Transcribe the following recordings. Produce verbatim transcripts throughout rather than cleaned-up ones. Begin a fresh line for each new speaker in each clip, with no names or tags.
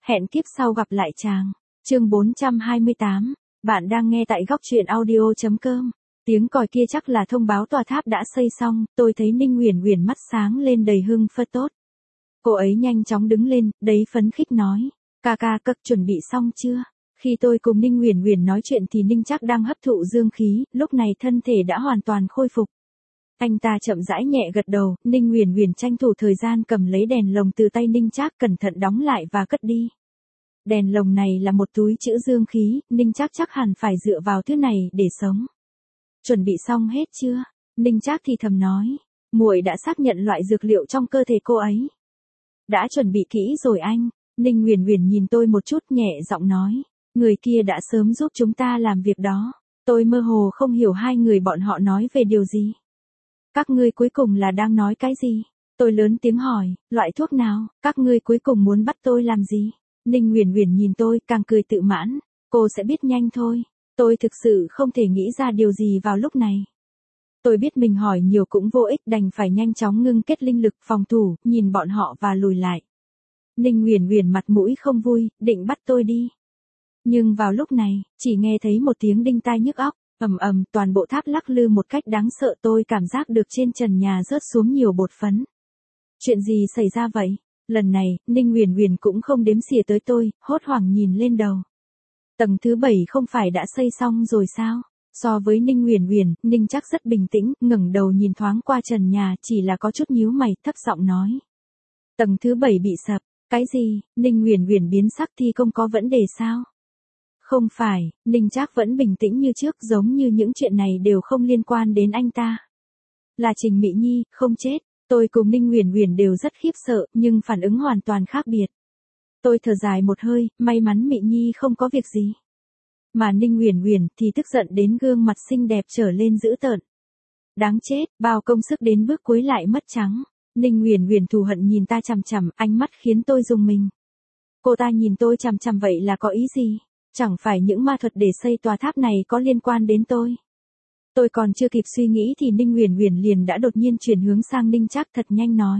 Hẹn kiếp sau gặp lại chàng. Chương bốn trăm hai mươi tám. Bạn đang nghe tại góc truyện audio chấm com. Tiếng còi kia chắc là thông báo tòa tháp đã xây xong, tôi thấy Ninh Uyển Uyển mắt sáng lên đầy hưng phấn tốt. Cô ấy nhanh chóng đứng lên, đầy phấn khích nói, ca ca cực chuẩn bị xong chưa? Khi tôi cùng Ninh Uyển Uyển nói chuyện thì Ninh Trác đang hấp thụ dương khí, lúc này thân thể đã hoàn toàn khôi phục. Anh ta chậm rãi nhẹ gật đầu, Ninh Uyển Uyển tranh thủ thời gian cầm lấy đèn lồng từ tay Ninh Trác cẩn thận đóng lại và cất đi. Đèn lồng này là một túi trữ dương khí, Ninh Trác chắc hẳn phải dựa vào thứ này để sống. Chuẩn bị xong hết chưa? Ninh Trác thì thầm nói, muội đã xác nhận loại dược liệu trong cơ thể cô ấy. Đã chuẩn bị kỹ rồi anh. Ninh Uyển Uyển nhìn tôi một chút nhẹ giọng nói, người kia đã sớm giúp chúng ta làm việc đó. Tôi mơ hồ không hiểu hai người bọn họ nói về điều gì. Các ngươi cuối cùng là đang nói cái gì? Tôi lớn tiếng hỏi, loại thuốc nào, các ngươi cuối cùng muốn bắt tôi làm gì? Ninh Uyển Uyển nhìn tôi càng cười tự mãn, cô sẽ biết nhanh thôi. Tôi thực sự không thể nghĩ ra điều gì vào lúc này. Tôi biết mình hỏi nhiều cũng vô ích, đành phải nhanh chóng ngưng kết linh lực phòng thủ, nhìn bọn họ và lùi lại. Ninh Uyển Uyển mặt mũi không vui, định bắt tôi đi. Nhưng vào lúc này, chỉ nghe thấy một tiếng đinh tai nhức óc, ầm ầm, toàn bộ tháp lắc lư một cách đáng sợ, tôi cảm giác được trên trần nhà rớt xuống nhiều bột phấn. Chuyện gì xảy ra vậy? Lần này, Ninh Uyển Uyển cũng không đếm xỉa tới tôi, hốt hoảng nhìn lên đầu. Tầng thứ bảy không phải đã xây xong rồi sao? So với Ninh Uyển Uyển, Ninh Trác rất bình tĩnh, ngẩng đầu nhìn thoáng qua trần nhà, chỉ là có chút nhíu mày, thấp giọng nói. Tầng thứ bảy bị sập, cái gì? Ninh Uyển Uyển biến sắc, thi công có vấn đề sao? Không phải, Ninh Trác vẫn bình tĩnh như trước, giống như những chuyện này đều không liên quan đến anh ta. Là Trình Mị Nhi, không chết. Tôi cùng Ninh Uyển Uyển đều rất khiếp sợ, nhưng phản ứng hoàn toàn khác biệt. Tôi thở dài một hơi, may mắn Mị Nhi không có việc gì. Mà Ninh Uyển Uyển thì tức giận đến gương mặt xinh đẹp trở lên dữ tợn. Đáng chết, bao công sức đến bước cuối lại mất trắng. Ninh Uyển Uyển thù hận nhìn ta chằm chằm, ánh mắt khiến tôi rùng mình. Cô ta nhìn tôi chằm chằm vậy là có ý gì? Chẳng phải những ma thuật để xây tòa tháp này có liên quan đến tôi. Tôi còn chưa kịp suy nghĩ thì Ninh Uyển Uyển liền đã đột nhiên chuyển hướng sang Ninh Trác, thật nhanh nói.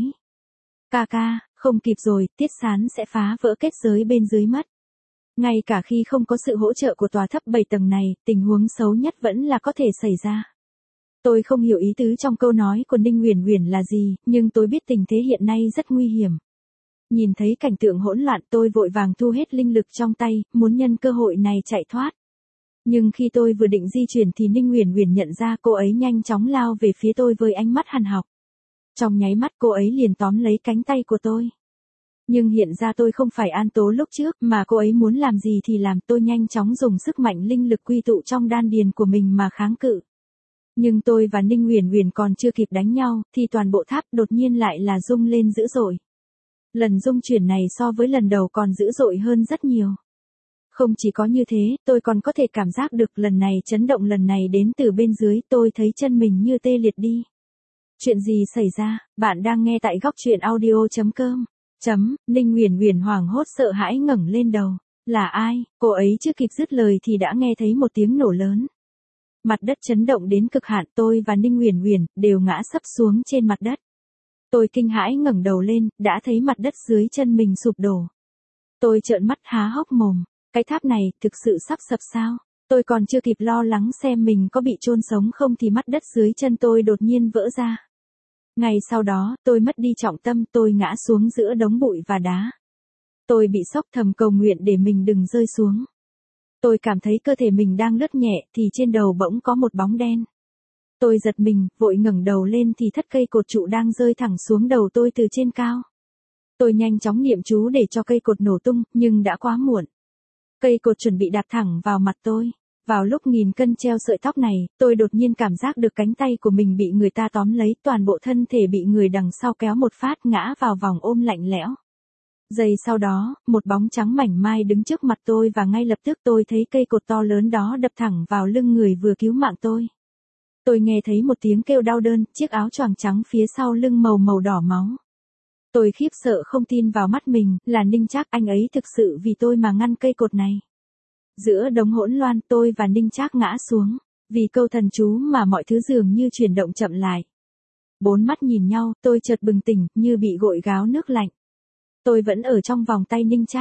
Ca ca, không kịp rồi, Tiết Sán sẽ phá vỡ kết giới bên dưới mất. Ngay cả khi không có sự hỗ trợ của tòa tháp bảy tầng này, tình huống xấu nhất vẫn là có thể xảy ra. Tôi không hiểu ý tứ trong câu nói của Ninh Uyển Uyển là gì, nhưng tôi biết tình thế hiện nay rất nguy hiểm. Nhìn thấy cảnh tượng hỗn loạn, tôi vội vàng thu hết linh lực trong tay, muốn nhân cơ hội này chạy thoát. Nhưng khi tôi vừa định di chuyển thì Ninh Uyển Uyển nhận ra, cô ấy nhanh chóng lao về phía tôi với ánh mắt hằn học. Trong nháy mắt cô ấy liền tóm lấy cánh tay của tôi. Nhưng hiện ra tôi không phải An Tố lúc trước, mà cô ấy muốn làm gì thì làm. Tôi nhanh chóng dùng sức mạnh linh lực quy tụ trong đan điền của mình mà kháng cự. Nhưng tôi và Ninh Uyển Uyển còn chưa kịp đánh nhau, thì toàn bộ tháp đột nhiên lại là rung lên dữ dội. Lần rung chuyển này so với lần đầu còn dữ dội hơn rất nhiều. Không chỉ có như thế, tôi còn có thể cảm giác được lần này chấn động lần này đến từ bên dưới, tôi thấy chân mình như tê liệt đi. Chuyện gì xảy ra? Bạn đang nghe tại góc truyện audio chấm com. Chấm, Ninh Uyển Uyển hoảng hốt sợ hãi ngẩng lên đầu. Là ai? Cô ấy chưa kịp dứt lời thì đã nghe thấy một tiếng nổ lớn. Mặt đất chấn động đến cực hạn, tôi và Ninh Uyển Uyển đều ngã sấp xuống trên mặt đất. Tôi kinh hãi ngẩng đầu lên, đã thấy mặt đất dưới chân mình sụp đổ. Tôi trợn mắt há hốc mồm. Cái tháp này thực sự sắp sập sao? Tôi còn chưa kịp lo lắng xem mình có bị chôn sống không thì mắt đất dưới chân tôi đột nhiên vỡ ra. Ngay sau đó, tôi mất đi trọng tâm, tôi ngã xuống giữa đống bụi và đá. Tôi bị sốc, thầm cầu nguyện để mình đừng rơi xuống. Tôi cảm thấy cơ thể mình đang lướt nhẹ thì trên đầu bỗng có một bóng đen. Tôi giật mình, vội ngẩng đầu lên thì thất cây cột trụ đang rơi thẳng xuống đầu tôi từ trên cao. Tôi nhanh chóng niệm chú để cho cây cột nổ tung, nhưng đã quá muộn. Cây cột chuẩn bị đạp thẳng vào mặt tôi. Vào lúc nghìn cân treo sợi tóc này, tôi đột nhiên cảm giác được cánh tay của mình bị người ta tóm lấy, toàn bộ thân thể bị người đằng sau kéo một phát ngã vào vòng ôm lạnh lẽo. Giây sau đó, một bóng trắng mảnh mai đứng trước mặt tôi và ngay lập tức tôi thấy cây cột to lớn đó đập thẳng vào lưng người vừa cứu mạng tôi. Tôi nghe thấy một tiếng kêu đau đớn, chiếc áo choàng trắng phía sau lưng màu màu đỏ máu. Tôi khiếp sợ không tin vào mắt mình, là Ninh Trác, anh ấy thực sự vì tôi mà ngăn cây cột này. Giữa đống hỗn loạn, tôi và Ninh Trác ngã xuống, vì câu thần chú mà mọi thứ dường như chuyển động chậm lại. Bốn mắt nhìn nhau, tôi chợt bừng tỉnh, như bị gội gáo nước lạnh. Tôi vẫn ở trong vòng tay Ninh Trác,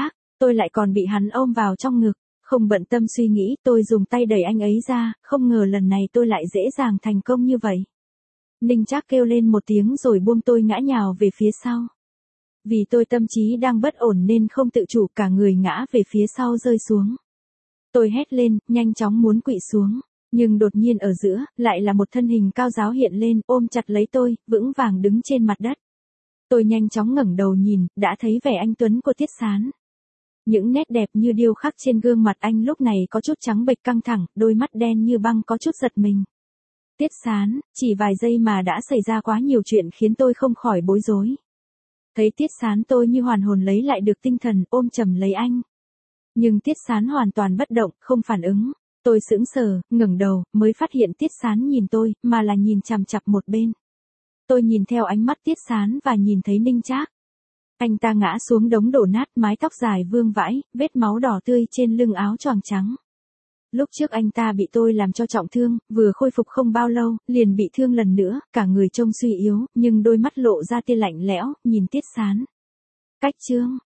tôi lại còn bị hắn ôm vào trong ngực. Không bận tâm suy nghĩ, tôi dùng tay đẩy anh ấy ra, không ngờ lần này tôi lại dễ dàng thành công như vậy. Ninh Trác kêu lên một tiếng rồi buông tôi ngã nhào về phía sau. Vì tôi tâm trí đang bất ổn nên không tự chủ cả người ngã về phía sau rơi xuống. Tôi hét lên, nhanh chóng muốn quỵ xuống. Nhưng đột nhiên ở giữa, lại là một thân hình cao ráo hiện lên, ôm chặt lấy tôi, vững vàng đứng trên mặt đất. Tôi nhanh chóng ngẩng đầu nhìn, đã thấy vẻ anh tuấn của Tiết Sán. Những nét đẹp như điêu khắc trên gương mặt anh lúc này có chút trắng bệch căng thẳng, đôi mắt đen như băng có chút giật mình. Tiết Sán, chỉ vài giây mà đã xảy ra quá nhiều chuyện khiến tôi không khỏi bối rối. Thấy Tiết Sán tôi như hoàn hồn lấy lại được tinh thần, ôm chầm lấy anh. Nhưng Tiết Sán hoàn toàn bất động, không phản ứng. Tôi sững sờ, ngẩng đầu, mới phát hiện Tiết Sán nhìn tôi, mà là nhìn chằm chằm một bên. Tôi nhìn theo ánh mắt Tiết Sán và nhìn thấy Ninh Trác. Anh ta ngã xuống đống đổ nát, mái tóc dài vương vãi, vết máu đỏ tươi trên lưng áo choàng trắng. Lúc trước anh ta bị tôi làm cho trọng thương, vừa khôi phục không bao lâu, liền bị thương lần nữa, cả người trông suy yếu, nhưng đôi mắt lộ ra tia lạnh lẽo, nhìn Tiết Sán. Cách chương